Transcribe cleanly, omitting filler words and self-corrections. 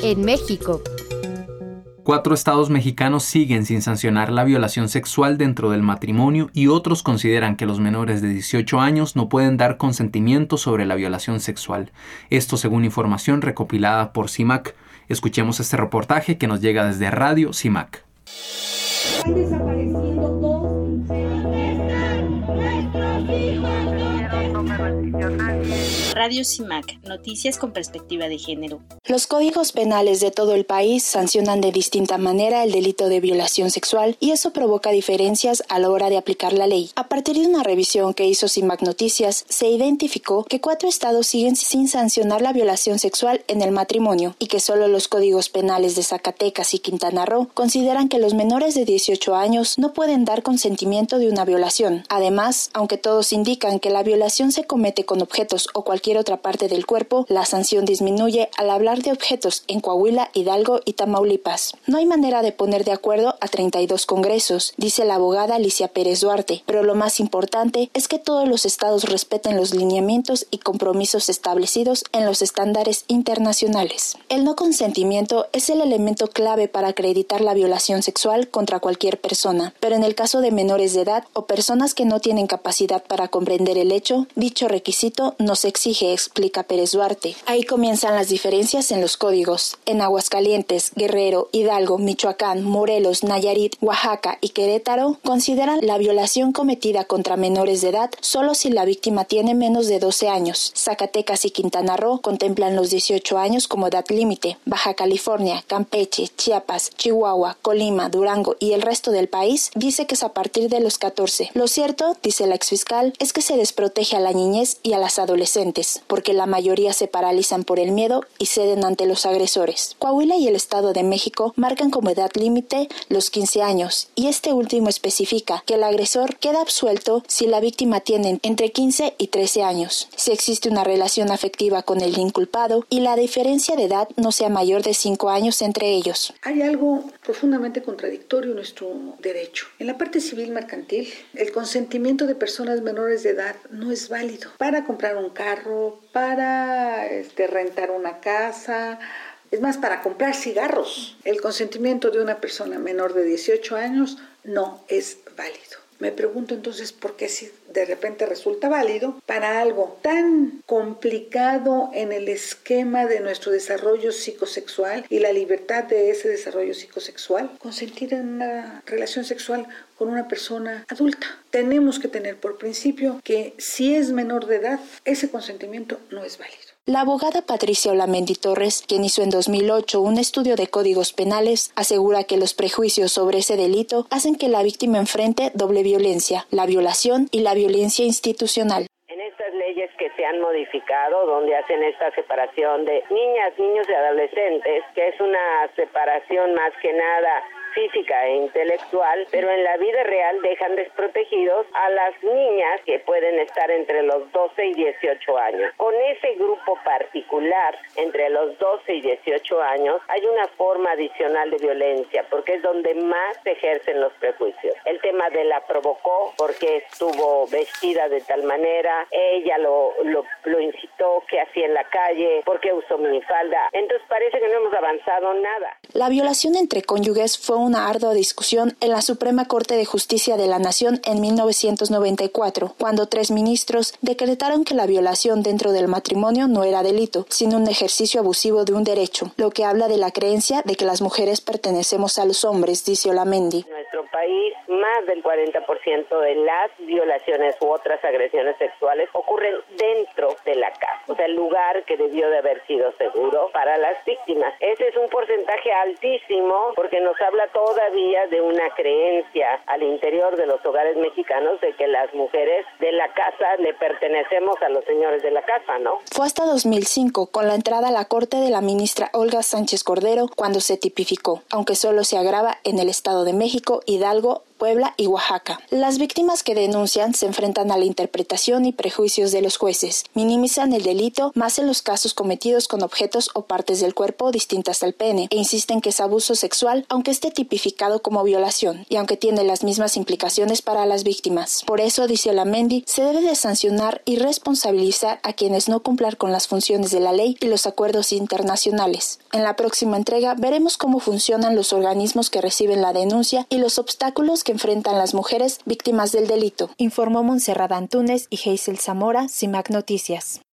En México, 4 estados mexicanos siguen sin sancionar la violación sexual dentro del matrimonio y otros consideran que los menores de 18 años no pueden dar consentimiento sobre la violación sexual. Esto según información recopilada por CIMAC. Escuchemos este reportaje que nos llega desde Radio CIMAC. Están desapareciendo dos. Radio CIMAC, noticias con perspectiva de género. Los códigos penales de todo el país sancionan de distinta manera el delito de violación sexual y eso provoca diferencias a la hora de aplicar la ley. A partir de una revisión que hizo CIMAC Noticias, se identificó que 4 estados siguen sin sancionar la violación sexual en el matrimonio y que solo los códigos penales de Zacatecas y Quintana Roo consideran que los menores de 18 años no pueden dar consentimiento de una violación. Además, aunque todos indican que la violación se comete con objetos o cualquier otra parte del cuerpo, la sanción disminuye al hablar de objetos en Coahuila, Hidalgo y Tamaulipas. No hay manera de poner de acuerdo a 32 congresos, dice la abogada Alicia Pérez Duarte, pero lo más importante es que todos los estados respeten los lineamientos y compromisos establecidos en los estándares internacionales. El no consentimiento es el elemento clave para acreditar la violación sexual contra cualquier persona, pero en el caso de menores de edad o personas que no tienen capacidad para comprender el hecho, dicho requisito no se exige, explica Pérez Duarte. Ahí comienzan las diferencias en los códigos. En Aguascalientes, Guerrero, Hidalgo, Michoacán, Morelos, Nayarit, Oaxaca y Querétaro consideran la violación cometida contra menores de edad solo si la víctima tiene menos de 12 años. Zacatecas y Quintana Roo contemplan los 18 años como edad límite. Baja California, Campeche, Chiapas, Chihuahua, Colima, Durango y el resto del país dice que es a partir de los 14. Lo cierto, dice la exfiscal, es que se desprotege a la niñez y a las adolescentes, porque la mayoría se paralizan por el miedo y ceden ante los agresores. Coahuila y el Estado de México marcan como edad límite los 15 años, y este último especifica que el agresor queda absuelto si la víctima tiene entre 15 y 13 años, si existe una relación afectiva con el inculpado y la diferencia de edad no sea mayor de 5 años entre ellos. Hay algo profundamente contradictorio en nuestro derecho. En la parte civil mercantil, el consentimiento de personas menores de edad no es válido para comprar un carro, para rentar una casa, es más, para comprar cigarros. El consentimiento de una persona menor de 18 años no es válido. Me pregunto entonces por qué si de repente resulta válido para algo tan complicado en el esquema de nuestro desarrollo psicosexual y la libertad de ese desarrollo psicosexual, consentir en una relación sexual con una persona adulta. Tenemos que tener por principio que si es menor de edad, ese consentimiento no es válido. La abogada Patricia Olamendi Torres, quien hizo en 2008 un estudio de códigos penales, asegura que los prejuicios sobre ese delito hacen que la víctima enfrente doble violencia, la violación y la violencia institucional. En estas leyes que se han modificado, donde hacen esta separación de niñas, niños y adolescentes, que es una separación más que nada física e intelectual, pero en la vida real dejan desprotegidos a las niñas que pueden estar entre los 12 y 18 años. Con ese grupo particular, entre los 12 y 18 años, hay una forma adicional de violencia, porque es donde más se ejercen los prejuicios. El tema de la provocó porque estuvo vestida de tal manera, ella lo incitó, que hacía en la calle, porque usó minifalda. Entonces parece que no hemos avanzado nada. La violación entre cónyuges fue una ardua discusión en la Suprema Corte de Justicia de la Nación en 1994, cuando 3 ministros decretaron que la violación dentro del matrimonio no era delito, sino un ejercicio abusivo de un derecho, lo que habla de la creencia de que las mujeres pertenecemos a los hombres, dice Olamendi. En nuestro país, más del 40% de las violaciones u otras agresiones sexuales ocurren dentro de la casa, o sea, el lugar que debió de haber sido seguro para las víctimas. Ese es un porcentaje altísimo porque nos habla todavía de una creencia al interior de los hogares mexicanos de que las mujeres de la casa le pertenecemos a los señores de la casa, ¿no? Fue hasta 2005, con la entrada a la corte de la ministra Olga Sánchez Cordero, cuando se tipificó, aunque solo se agrava en el Estado de México, Hidalgo, Puebla y Oaxaca. Las víctimas que denuncian se enfrentan a la interpretación y prejuicios de los jueces, minimizan el delito más en los casos cometidos con objetos o partes del cuerpo distintas al pene, e insisten que es abuso sexual aunque esté tipificado como violación y aunque tiene las mismas implicaciones para las víctimas. Por eso, dice Olamendi, se debe de sancionar y responsabilizar a quienes no cumplan con las funciones de la ley y los acuerdos internacionales. En la próxima entrega veremos cómo funcionan los organismos que reciben la denuncia y los obstáculos que enfrentan las mujeres víctimas del delito, informó Montserrat Antúnez y Hazel Zamora, CIMAC Noticias.